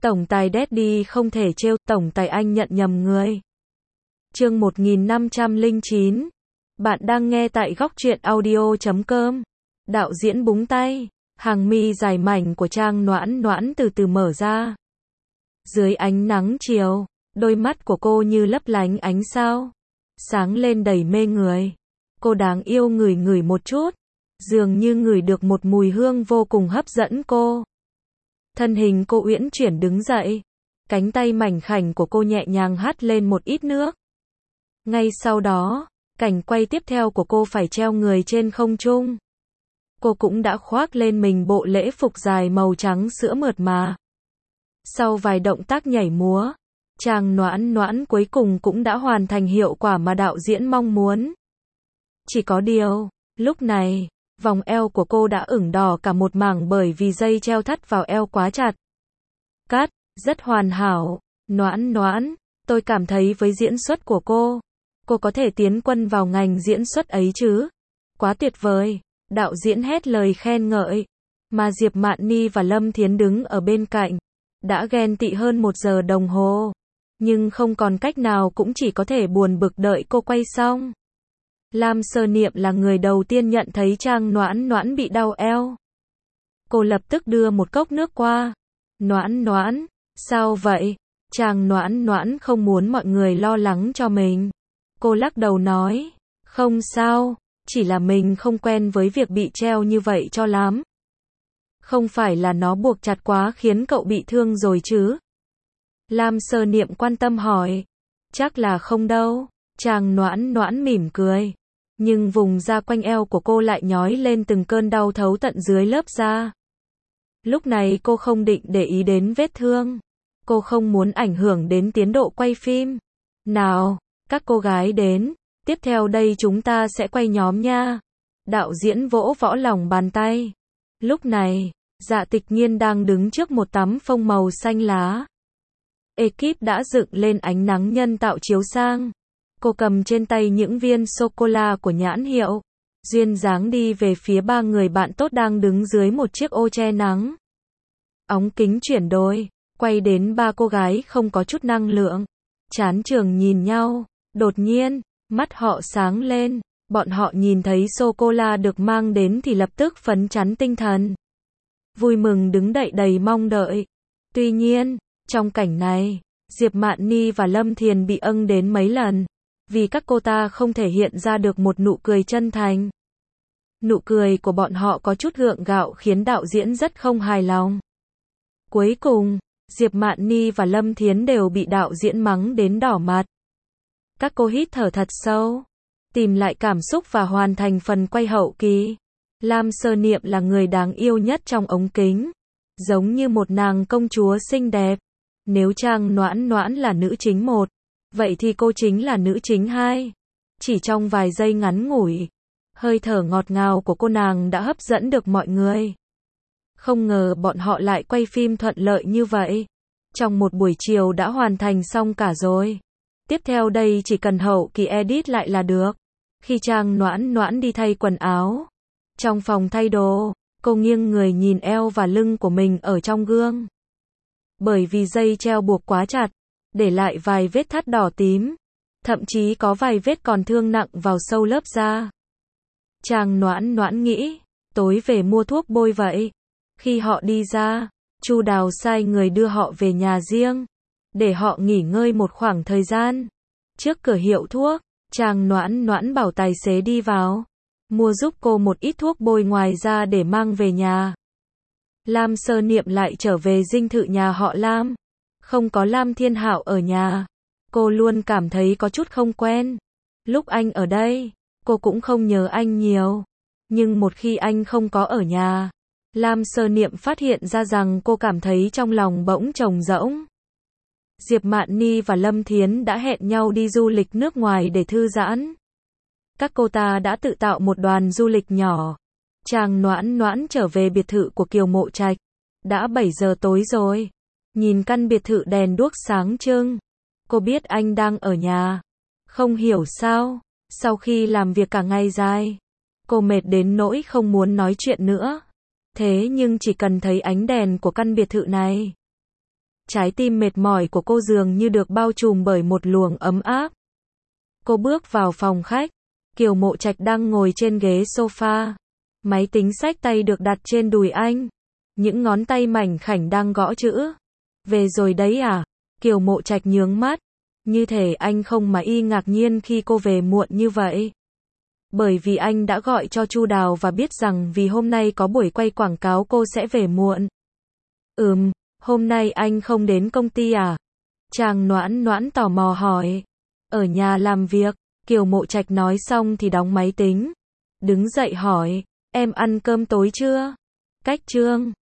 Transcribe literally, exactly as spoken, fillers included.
Tổng tài Daddy không thể trêu, tổng tài anh nhận nhầm người. Chương một nghìn năm trăm lẻ chín. Bạn đang nghe tại góc truyện audio chấm com. Đạo diễn búng tay, hàng mi dài mảnh của Trang Noãn Noãn từ từ mở ra. Dưới ánh nắng chiều, đôi mắt của cô như lấp lánh ánh sao, sáng lên đầy mê người. Cô đáng yêu ngửi ngửi một chút, dường như ngửi được một mùi hương vô cùng hấp dẫn cô. Thân hình cô uyển chuyển đứng dậy, cánh tay mảnh khảnh của cô nhẹ nhàng hắt lên một ít nước. Ngay sau đó, cảnh quay tiếp theo của cô phải treo người trên không trung. Cô cũng đã khoác lên mình bộ lễ phục dài màu trắng sữa mượt mà. Sau vài động tác nhảy múa, Trang Noãn Noãn cuối cùng cũng đã hoàn thành hiệu quả mà đạo diễn mong muốn. Chỉ có điều, lúc này, vòng eo của cô đã ửng đỏ cả một mảng bởi vì dây treo thắt vào eo quá chặt. Cắt, rất hoàn hảo. Noãn Noãn, tôi cảm thấy với diễn xuất của cô, cô có thể tiến quân vào ngành diễn xuất ấy chứ. Quá tuyệt vời, đạo diễn hét lời khen ngợi. Mà Diệp Mạn Ni và Lâm Thiến đứng ở bên cạnh, đã ghen tị hơn một giờ đồng hồ. Nhưng không còn cách nào cũng chỉ có thể buồn bực đợi cô quay xong. Lam Sơ Niệm là người đầu tiên nhận thấy Trang Noãn Noãn bị đau eo. Cô lập tức đưa một cốc nước qua. Noãn Noãn, sao vậy? Trang Noãn Noãn không muốn mọi người lo lắng cho mình. Cô lắc đầu nói, không sao, chỉ là mình không quen với việc bị treo như vậy cho lắm. Không phải là nó buộc chặt quá khiến cậu bị thương rồi chứ? Lam Sơ Niệm quan tâm hỏi. Chắc là không đâu. Trang Noãn Noãn mỉm cười. Nhưng vùng da quanh eo của cô lại nhói lên từng cơn đau thấu tận dưới lớp da. Lúc này cô không định để ý đến vết thương. Cô không muốn ảnh hưởng đến tiến độ quay phim. Nào, các cô gái đến. Tiếp theo đây chúng ta sẽ quay nhóm nha. Đạo diễn vỗ võ lòng bàn tay. Lúc này, Dạ Tịch Nhiên đang đứng trước một tấm phông màu xanh lá. Ekip đã dựng lên ánh nắng nhân tạo chiếu sang. Cô cầm trên tay những viên sô-cô-la của nhãn hiệu. Duyên dáng đi về phía ba người bạn tốt đang đứng dưới một chiếc ô che nắng. Ống kính chuyển đổi, quay đến ba cô gái không có chút năng lượng. Chán trường nhìn nhau, đột nhiên, mắt họ sáng lên. Bọn họ nhìn thấy sô-cô-la được mang đến thì lập tức phấn chấn tinh thần. Vui mừng đứng đậy đầy mong đợi. Tuy nhiên, trong cảnh này, Diệp Mạn Ni và Lâm Thiền bị âng đến mấy lần. Vì các cô ta không thể hiện ra được một nụ cười chân thành. Nụ cười của bọn họ có chút gượng gạo khiến đạo diễn rất không hài lòng. Cuối cùng, Diệp Mạn Ni và Lâm Thiến đều bị đạo diễn mắng đến đỏ mặt. Các cô hít thở thật sâu, tìm lại cảm xúc và hoàn thành phần quay hậu kỳ. Lam Sơ Niệm là người đáng yêu nhất trong ống kính, giống như một nàng công chúa xinh đẹp. Nếu Trang Noãn Noãn là nữ chính một, vậy thì cô chính là nữ chính hai. Chỉ trong vài giây ngắn ngủi, hơi thở ngọt ngào của cô nàng đã hấp dẫn được mọi người. Không ngờ bọn họ lại quay phim thuận lợi như vậy. Trong một buổi chiều đã hoàn thành xong cả rồi. Tiếp theo đây chỉ cần hậu kỳ edit lại là được. Khi Trang Noãn Noãn đi thay quần áo, trong phòng thay đồ, cô nghiêng người nhìn eo và lưng của mình ở trong gương. Bởi vì dây treo buộc quá chặt, để lại vài vết thắt đỏ tím. Thậm chí có vài vết còn thương nặng vào sâu lớp da. Trang Noãn Noãn nghĩ, tối về mua thuốc bôi vậy. Khi họ đi ra, Chu Đào sai người đưa họ về nhà riêng, để họ nghỉ ngơi một khoảng thời gian. Trước cửa hiệu thuốc, Trang Noãn Noãn bảo tài xế đi vào, mua giúp cô một ít thuốc bôi ngoài ra để mang về nhà. Lam Sơ Niệm lại trở về dinh thự nhà họ Lam. Không có Lam Thiên Hạo ở nhà, cô luôn cảm thấy có chút không quen. Lúc anh ở đây, cô cũng không nhớ anh nhiều. Nhưng một khi anh không có ở nhà, Lam Sơ Niệm phát hiện ra rằng cô cảm thấy trong lòng bỗng trống rỗng. Diệp Mạn Ni và Lâm Thiến đã hẹn nhau đi du lịch nước ngoài để thư giãn. Các cô ta đã tự tạo một đoàn du lịch nhỏ. Trang Noãn Noãn trở về biệt thự của Kiều Mộ Trạch. Đã bảy giờ tối rồi. Nhìn căn biệt thự đèn đuốc sáng trưng. Cô biết anh đang ở nhà. Không hiểu sao, sau khi làm việc cả ngày dài, cô mệt đến nỗi không muốn nói chuyện nữa. Thế nhưng chỉ cần thấy ánh đèn của căn biệt thự này, Trái tim mệt mỏi của cô dường như được bao trùm bởi một luồng ấm áp. Cô bước vào phòng khách. Kiều Mộ Trạch đang ngồi trên ghế sofa. Máy tính xách tay được đặt trên đùi anh. Những ngón tay mảnh khảnh đang gõ chữ. Về rồi đấy à? Kiều Mộ Trạch nhướng mắt. Như thể anh không mà y ngạc nhiên khi cô về muộn như vậy. Bởi vì anh đã gọi cho Chu Đào và biết rằng vì hôm nay có buổi quay quảng cáo cô sẽ về muộn. Ừm, hôm nay anh không đến công ty à? Chàng Noãn Noãn tò mò hỏi. Ở nhà làm việc, Kiều Mộ Trạch nói xong thì đóng máy tính. Đứng dậy hỏi, em ăn cơm tối chưa? Cách Trương.